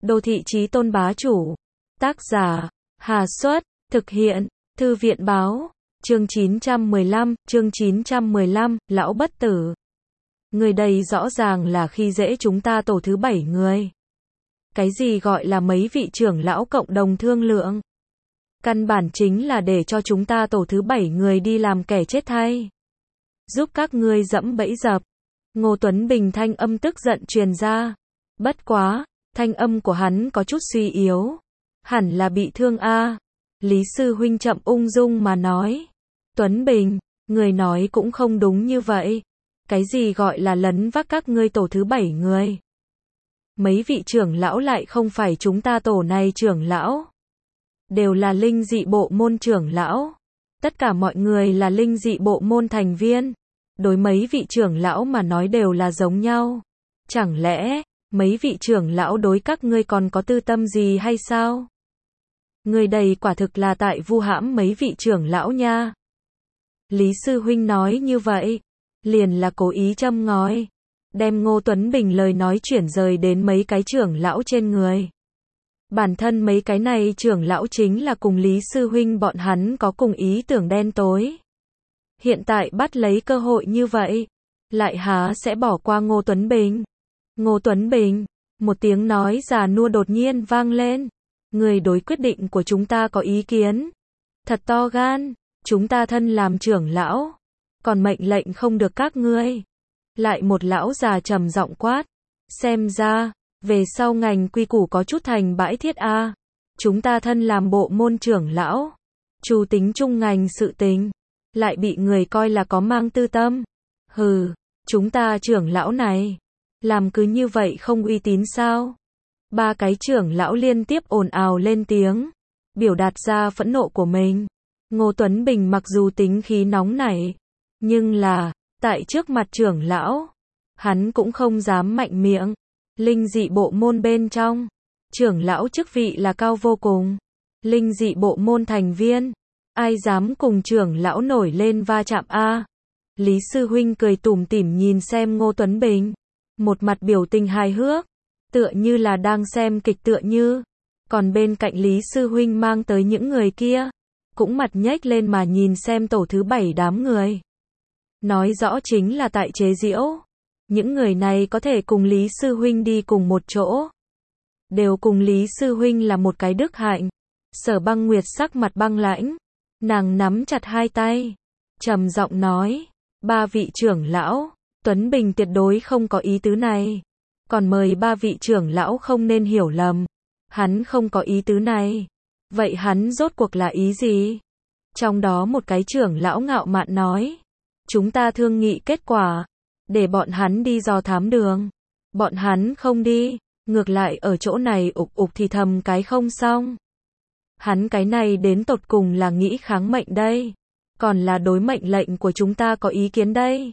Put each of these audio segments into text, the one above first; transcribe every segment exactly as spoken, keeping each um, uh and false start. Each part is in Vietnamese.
Đô thị chí tôn bá chủ. Tác giả, Hà Xuất, thực hiện, Thư viện báo, chương chín trăm mười lăm, chương chín trăm mười lăm, lão bất tử. Người đây rõ ràng là khi dễ chúng ta tổ thứ bảy người. Cái gì gọi là mấy vị trưởng lão cộng đồng thương lượng? Căn bản chính là để cho chúng ta tổ thứ bảy người đi làm kẻ chết thay. Giúp các ngươi dẫm bẫy dập. Ngô Tuấn Bình thanh âm tức giận truyền ra. Bất quá, thanh âm của hắn có chút suy yếu. Hẳn là bị thương a. Lý sư huynh chậm ung dung mà nói. Tuấn Bình, người nói cũng không đúng như vậy. Cái gì gọi là lấn vác các ngươi tổ thứ bảy người? Mấy vị trưởng lão lại không phải chúng ta tổ này trưởng lão. Đều là linh dị bộ môn trưởng lão. Tất cả mọi người là linh dị bộ môn thành viên. Đối mấy vị trưởng lão mà nói đều là giống nhau. Chẳng lẽ, mấy vị trưởng lão đối các ngươi còn có tư tâm gì hay sao? Người đây quả thực là tại vu hãm mấy vị trưởng lão nha. Lý sư huynh nói như vậy, liền là cố ý châm ngòi, đem Ngô Tuấn Bình lời nói chuyển rời đến mấy cái trưởng lão trên người. Bản thân mấy cái này trưởng lão chính là cùng Lý sư huynh bọn hắn có cùng ý tưởng đen tối. Hiện tại bắt lấy cơ hội như vậy, lại há sẽ bỏ qua Ngô Tuấn Bình? Ngô Tuấn Bình, một tiếng nói già nua đột nhiên vang lên. Người đối quyết định của chúng ta có ý kiến. Thật to gan, chúng ta thân làm trưởng lão, còn mệnh lệnh không được các ngươi. Lại một lão già trầm giọng quát. Xem ra, về sau ngành quy củ có chút thành bãi thiết a. Chúng ta thân làm bộ môn trưởng lão, chủ tính chung ngành sự tình, lại bị người coi là có mang tư tâm. Hừ, chúng ta trưởng lão này, làm cứ như vậy không uy tín sao? Ba cái trưởng lão liên tiếp ồn ào lên tiếng, biểu đạt ra phẫn nộ của mình. Ngô Tuấn Bình mặc dù tính khí nóng nảy, nhưng là, tại trước mặt trưởng lão, hắn cũng không dám mạnh miệng. Linh dị bộ môn bên trong, trưởng lão chức vị là cao vô cùng. Linh dị bộ môn thành viên, ai dám cùng trưởng lão nổi lên va chạm a? Lý sư huynh cười tủm tỉm nhìn xem Ngô Tuấn Bình, một mặt biểu tình hài hước, tựa như là đang xem kịch tựa như. Còn bên cạnh Lý sư huynh mang tới những người kia, cũng mặt nhếch lên mà nhìn xem tổ thứ bảy đám người. Nói rõ chính là tại chế giễu. Những người này có thể cùng Lý sư huynh đi cùng một chỗ, đều cùng Lý sư huynh là một cái đức hạnh. Sở Băng Nguyệt sắc mặt băng lãnh, nàng nắm chặt hai tay, trầm giọng nói, ba vị trưởng lão, Tuấn Bình tuyệt đối không có ý tứ này. Còn mời ba vị trưởng lão không nên hiểu lầm, hắn không có ý tứ này. Vậy hắn rốt cuộc là ý gì? Trong đó một cái trưởng lão ngạo mạn nói, chúng ta thương nghị kết quả, để bọn hắn đi dò thám đường. Bọn hắn không đi, ngược lại ở chỗ này ục ục thì thầm cái không xong. Hắn cái này đến tột cùng là nghĩ kháng mệnh đây, còn là đối mệnh lệnh của chúng ta có ý kiến đây.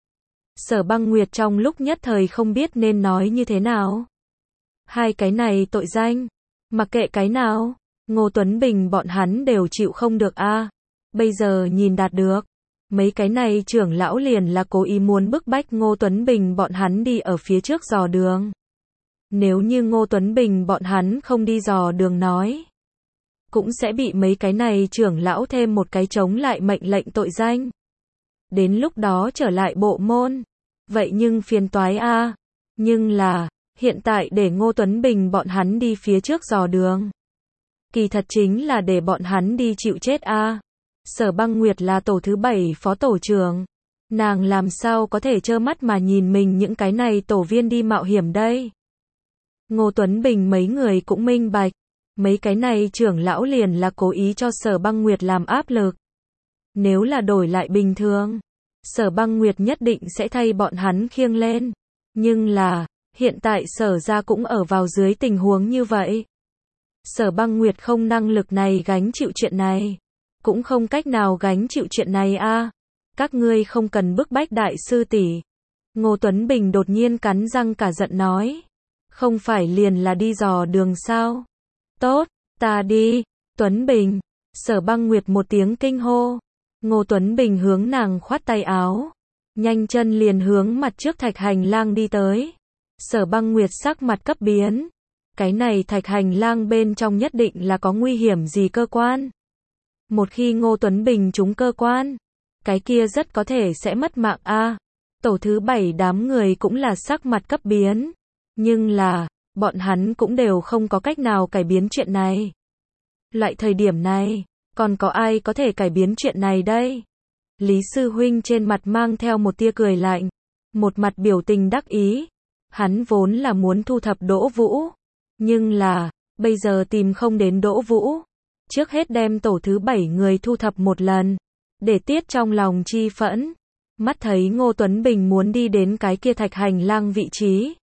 Sở Băng Nguyệt trong lúc nhất thời không biết nên nói như thế nào. Hai cái này tội danh, mặc kệ cái nào, Ngô Tuấn Bình bọn hắn đều chịu không được a. Bây giờ nhìn đạt được, mấy cái này trưởng lão liền là cố ý muốn bức bách Ngô Tuấn Bình bọn hắn đi ở phía trước dò đường. Nếu như Ngô Tuấn Bình bọn hắn không đi dò đường nói, cũng sẽ bị mấy cái này trưởng lão thêm một cái chống lại mệnh lệnh tội danh. Đến lúc đó trở lại bộ môn, vậy nhưng phiền toái a. Nhưng là, hiện tại để Ngô Tuấn Bình bọn hắn đi phía trước dò đường, kỳ thật chính là để bọn hắn đi chịu chết a. Sở Băng Nguyệt là tổ thứ bảy phó tổ trưởng, nàng làm sao có thể trơ mắt mà nhìn mình những cái này tổ viên đi mạo hiểm đây. Ngô Tuấn Bình mấy người cũng minh bạch, mấy cái này trưởng lão liền là cố ý cho Sở Băng Nguyệt làm áp lực. Nếu là đổi lại bình thường, Sở Băng Nguyệt nhất định sẽ thay bọn hắn khiêng lên. Nhưng là, hiện tại Sở ra cũng ở vào dưới tình huống như vậy. Sở Băng Nguyệt không năng lực này gánh chịu chuyện này, cũng không cách nào gánh chịu chuyện này a. Các ngươi không cần bức bách đại sư tỷ. Ngô Tuấn Bình đột nhiên cắn răng cả giận nói. Không phải liền là đi dò đường sao? Tốt, ta đi. Tuấn Bình. Sở Băng Nguyệt một tiếng kinh hô. Ngô Tuấn Bình hướng nàng khoát tay áo, nhanh chân liền hướng mặt trước thạch hành lang đi tới. Sở Băng Nguyệt sắc mặt cấp biến, Cái này thạch hành lang bên trong nhất định là có nguy hiểm gì cơ quan. Một khi Ngô Tuấn Bình trúng cơ quan, cái kia rất có thể sẽ mất mạng a. Tổ thứ bảy đám người cũng là sắc mặt cấp biến. Nhưng là, bọn hắn cũng đều không có cách nào cải biến chuyện này. Loại thời điểm này, còn có ai có thể cải biến chuyện này đây? Lý sư huynh trên mặt mang theo một tia cười lạnh, một mặt biểu tình đắc ý. Hắn vốn là muốn thu thập Đỗ Vũ, nhưng là, bây giờ tìm không đến Đỗ Vũ. Trước hết đem tổ thứ bảy người thu thập một lần, để tiết trong lòng chi phẫn. Mắt thấy Ngô Tuấn Bình muốn đi đến cái kia thạch hành lang vị trí.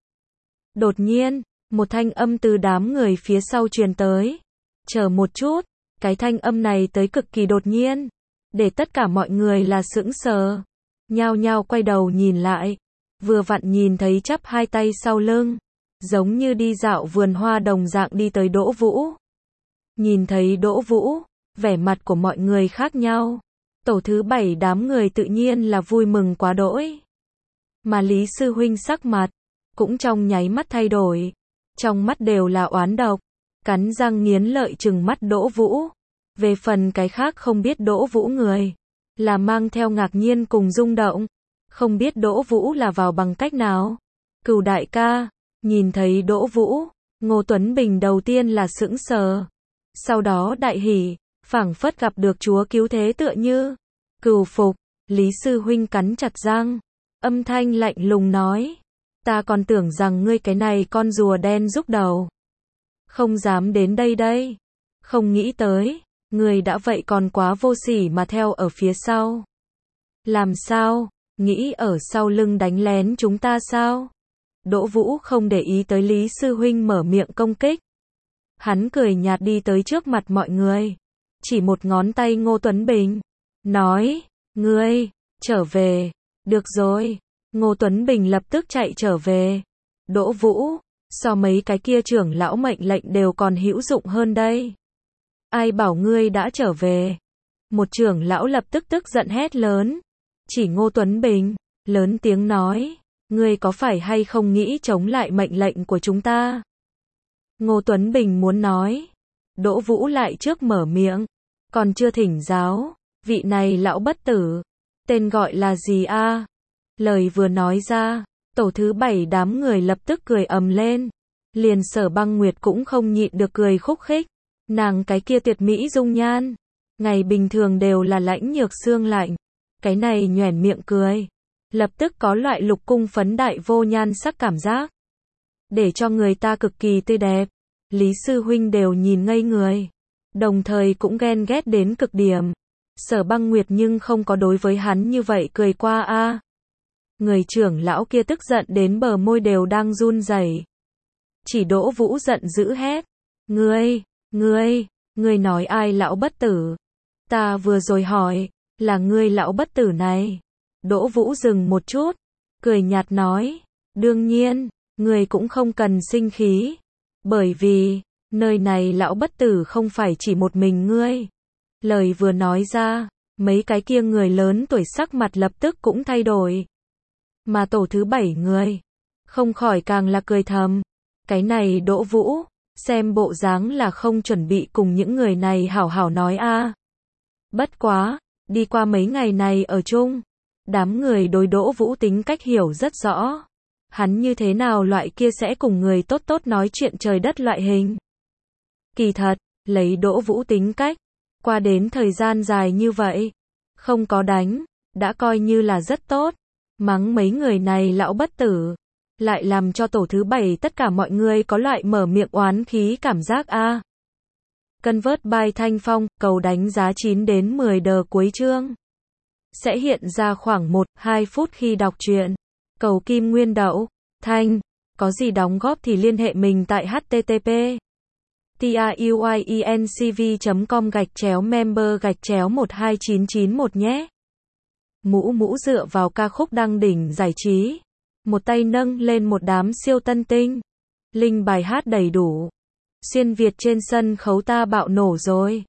Đột nhiên, một thanh âm từ đám người phía sau truyền tới. Chờ một chút, cái thanh âm này tới cực kỳ đột nhiên, để tất cả mọi người là sững sờ, nhao nhao quay đầu nhìn lại, vừa vặn nhìn thấy chắp hai tay sau lưng, giống như đi dạo vườn hoa đồng dạng đi tới Đỗ Vũ. Nhìn thấy Đỗ Vũ, vẻ mặt của mọi người khác nhau. Tổ thứ bảy đám người tự nhiên là vui mừng quá đỗi. Mà Lý sư huynh sắc mặt cũng trong nháy mắt thay đổi, trong mắt đều là oán độc, cắn răng nghiến lợi trừng mắt Đỗ Vũ. Về phần cái khác không biết Đỗ Vũ người, là mang theo ngạc nhiên cùng rung động, không biết Đỗ Vũ là vào bằng cách nào. Cửu đại ca, nhìn thấy Đỗ Vũ, Ngô Tuấn Bình đầu tiên là sững sờ, sau đó đại hỉ, phảng phất gặp được Chúa cứu thế tựa như. Cửu phục, Lý sư huynh cắn chặt răng, âm thanh lạnh lùng nói, ta còn tưởng rằng ngươi cái này con rùa đen rúc đầu, không dám đến đây đây, không nghĩ tới, ngươi đã vậy còn quá vô sỉ mà theo ở phía sau. Làm sao, nghĩ ở sau lưng đánh lén chúng ta sao? Đỗ Vũ không để ý tới Lý sư huynh mở miệng công kích. Hắn cười nhạt đi tới trước mặt mọi người, chỉ một ngón tay Ngô Tuấn Bình, nói, ngươi, trở về, được rồi. Ngô Tuấn Bình lập tức chạy trở về. Đỗ Vũ, so mấy cái kia trưởng lão mệnh lệnh đều còn hữu dụng hơn đây. Ai bảo ngươi đã trở về? Một trưởng lão lập tức tức giận hét lớn, chỉ Ngô Tuấn Bình, lớn tiếng nói, ngươi có phải hay không nghĩ chống lại mệnh lệnh của chúng ta? Ngô Tuấn Bình muốn nói, Đỗ Vũ lại trước mở miệng, còn chưa thỉnh giáo, vị này lão bất tử, tên gọi là gì a? Lời vừa nói ra, tổ thứ bảy đám người lập tức cười ầm lên, liền Sở Băng Nguyệt cũng không nhịn được cười khúc khích, nàng cái kia tuyệt mỹ dung nhan, ngày bình thường đều là lãnh nhược xương lạnh, cái này nhoẻn miệng cười, lập tức có loại lục cung phấn đại vô nhan sắc cảm giác, để cho người ta cực kỳ tươi đẹp. Lý sư huynh đều nhìn ngây người, đồng thời cũng ghen ghét đến cực điểm. Sở Băng Nguyệt nhưng không có đối với hắn như vậy cười qua a. À. Người trưởng lão kia tức giận đến bờ môi đều đang run rẩy. Chỉ Đỗ Vũ giận dữ hét, ngươi, ngươi, ngươi nói ai lão bất tử? Ta vừa rồi hỏi, là ngươi lão bất tử này. Đỗ Vũ dừng một chút, cười nhạt nói, đương nhiên, ngươi cũng không cần sinh khí, bởi vì, nơi này lão bất tử không phải chỉ một mình ngươi. Lời vừa nói ra, mấy cái kia người lớn tuổi sắc mặt lập tức cũng thay đổi. Mà tổ thứ bảy người, không khỏi càng là cười thầm, cái này Đỗ Vũ, xem bộ dáng là không chuẩn bị cùng những người này hảo hảo nói a. À. Bất quá, đi qua mấy ngày này ở chung, đám người đối Đỗ Vũ tính cách hiểu rất rõ. Hắn như thế nào loại kia sẽ cùng người tốt tốt nói chuyện trời đất loại hình. Kỳ thật, lấy Đỗ Vũ tính cách, qua đến thời gian dài như vậy, không có đánh, đã coi như là rất tốt. Mắng mấy người này lão bất tử, lại làm cho tổ thứ bảy tất cả mọi người có loại mở miệng oán khí cảm giác a. À. Convert by Thanh Phong, cầu đánh giá chín đến mười đờ cuối chương. Sẽ hiện ra khoảng một đến hai phút khi đọc truyện. Cầu Kim Nguyên Đậu, Thanh, có gì đóng góp thì liên hệ mình tại http truyencv chấm com gạch chéo member gạch chéo một hai chín chín một nhé. Mũ mũ dựa vào ca khúc đăng đỉnh giải trí, một tay nâng lên một đám siêu tân tinh, linh bài hát đầy đủ, xuyên Việt trên sân khấu ta bạo nổ rồi.